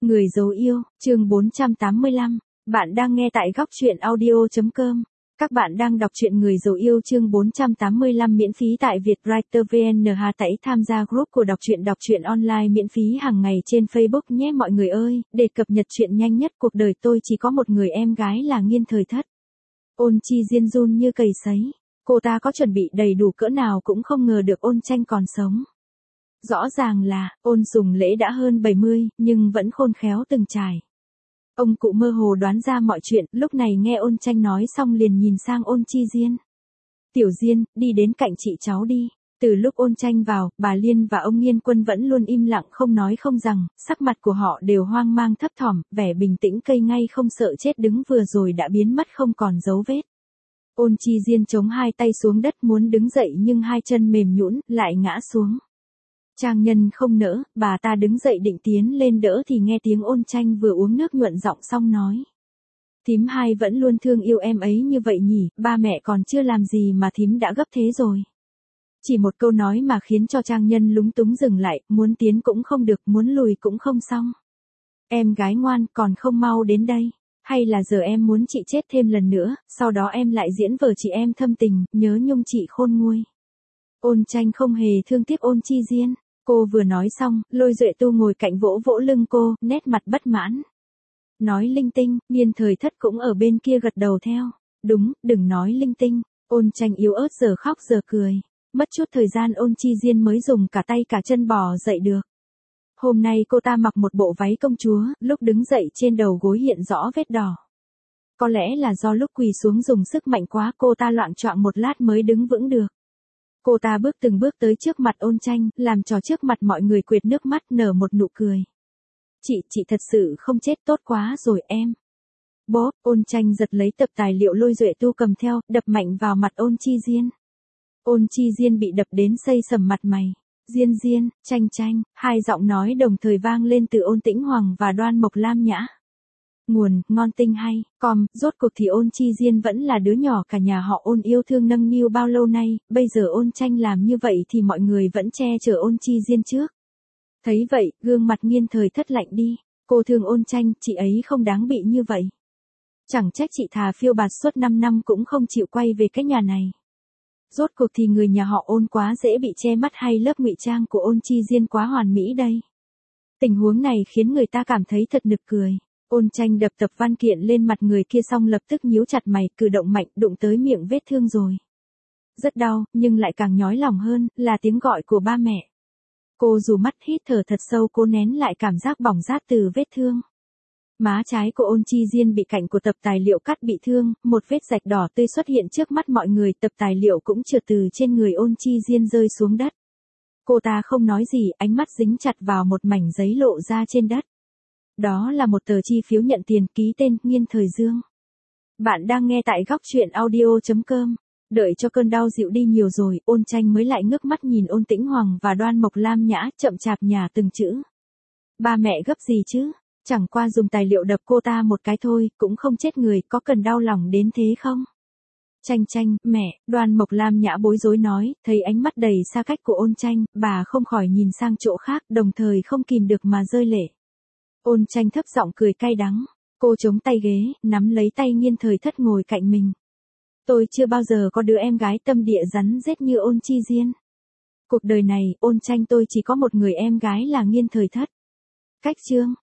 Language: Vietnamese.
Người dấu yêu, chương 485. Bạn đang nghe tại góc truyện audio.com. Các bạn đang đọc truyện Người dấu yêu chương 485 miễn phí tại Vietwriter VN. Hãy tham gia group của đọc truyện online miễn phí hàng ngày trên Facebook nhé mọi người ơi, để cập nhật chuyện nhanh nhất. Cuộc đời tôi chỉ có một người em gái là Nghiên Thời Thất. Ôn Chi Diên run như cầy sấy. Cô ta có chuẩn bị đầy đủ cỡ nào cũng không ngờ được Ôn Tranh còn sống. Rõ ràng là, Ôn Sùng Lễ đã hơn 70, nhưng vẫn khôn khéo từng trải. Ông cụ mơ hồ đoán ra mọi chuyện, lúc này nghe Ôn Tranh nói xong liền nhìn sang Ôn Chi Diên. Tiểu Diên, đi đến cạnh chị cháu đi. Từ lúc Ôn Tranh vào, bà Liên và ông Nghiên Quân vẫn luôn im lặng không nói không rằng, sắc mặt của họ đều hoang mang thấp thỏm, vẻ bình tĩnh cây ngay không sợ chết đứng vừa rồi đã biến mất không còn dấu vết. Ôn Chi Diên chống hai tay xuống đất muốn đứng dậy nhưng hai chân mềm nhũn, lại ngã xuống. Trang Nhân không nỡ, bà ta đứng dậy định tiến lên đỡ thì nghe tiếng Ôn Tranh vừa uống nước nhuận giọng xong nói. Thím hai vẫn luôn thương yêu em ấy như vậy nhỉ, ba mẹ còn chưa làm gì mà thím đã gấp thế rồi. Chỉ một câu nói mà khiến cho Trang Nhân lúng túng dừng lại, muốn tiến cũng không được, muốn lùi cũng không xong. Em gái ngoan, còn không mau đến đây. Hay là giờ em muốn chị chết thêm lần nữa, sau đó em lại diễn vở chị em thâm tình, nhớ nhung chị khôn nguôi. Ôn Tranh không hề thương tiếc Ôn Chi Diên. Cô vừa nói xong, Lôi Duệ Tu ngồi cạnh vỗ vỗ lưng cô, nét mặt bất mãn. Nói linh tinh, Nghiên Thời Thất cũng ở bên kia gật đầu theo. Đúng, đừng nói linh tinh. Ôn Tranh yếu ớt giờ khóc giờ cười. Mất chút thời gian Ôn Chi Diên mới dùng cả tay cả chân bò dậy được. Hôm nay cô ta mặc một bộ váy công chúa, lúc đứng dậy trên đầu gối hiện rõ vết đỏ. Có lẽ là do lúc quỳ xuống dùng sức mạnh quá cô ta loạng choạng một lát mới đứng vững được. Cô ta bước từng bước tới trước mặt Ôn Tranh, làm trò trước mặt mọi người quệt nước mắt nở một nụ cười. Chị thật sự không chết, tốt quá rồi em. Bố, Ôn Tranh giật lấy tập tài liệu Lôi Duệ Tu cầm theo, đập mạnh vào mặt Ôn Chi Diên. Ôn Chi Diên bị đập đến xây sầm mặt mày. Diên, Tranh, hai giọng nói đồng thời vang lên từ Ôn Tĩnh Hoàng và Đoan Mộc Lam Nhã. Nguồn, ngon tinh hay, rốt cuộc thì Ôn Chi Diên vẫn là đứa nhỏ cả nhà họ Ôn yêu thương nâng niu bao lâu nay, bây giờ Ôn Tranh làm như vậy thì mọi người vẫn che chở Ôn Chi Diên trước. Thấy vậy, gương mặt Nghiên Thời Thất lạnh đi, cô thương Ôn Tranh, chị ấy không đáng bị như vậy. Chẳng trách chị thà phiêu bạt suốt 5 năm cũng không chịu quay về cái nhà này. Rốt cuộc thì người nhà họ Ôn quá dễ bị che mắt hay lớp ngụy trang của Ôn Chi Diên quá hoàn mỹ đây. Tình huống này khiến người ta cảm thấy thật nực cười. Ôn Tranh đập tập văn kiện lên mặt người kia xong lập tức nhíu chặt mày, cử động mạnh, đụng tới miệng vết thương rồi. Rất đau, nhưng lại càng nhói lòng hơn, là tiếng gọi của ba mẹ. Cô dù mắt hít thở thật sâu cố nén lại cảm giác bỏng rát từ vết thương. Má trái của Ôn Chi Diên bị cạnh của tập tài liệu cắt bị thương, một vết rạch đỏ tươi xuất hiện trước mắt mọi người, tập tài liệu cũng trượt từ trên người Ôn Chi Diên rơi xuống đất. Cô ta không nói gì, ánh mắt dính chặt vào một mảnh giấy lộ ra trên đất. Đó là một tờ chi phiếu nhận tiền ký tên Nghiên Thời Dương. Bạn đang nghe tại góc truyện audio.com. Đợi cho cơn đau dịu đi nhiều rồi, Ôn Tranh mới lại ngước mắt nhìn Ôn Tĩnh Hoàng và Đoan Mộc Lam Nhã, chậm chạp nhả từng chữ. Ba mẹ gấp gì chứ? Chẳng qua dùng tài liệu đập cô ta một cái thôi, cũng không chết người, có cần đau lòng đến thế không? Tranh, mẹ, Đoan Mộc Lam Nhã bối rối nói, thấy ánh mắt đầy xa cách của Ôn Tranh, bà không khỏi nhìn sang chỗ khác, đồng thời không kìm được mà rơi lệ. Ôn Tranh thấp giọng cười cay đắng, cô chống tay ghế, nắm lấy tay Nghiên Thời Thất ngồi cạnh mình. Tôi chưa bao giờ có đứa em gái tâm địa rắn rết như Ôn Chi Diên. Cuộc đời này, Ôn Tranh tôi chỉ có một người em gái là Nghiên Thời Thất. Cách chương.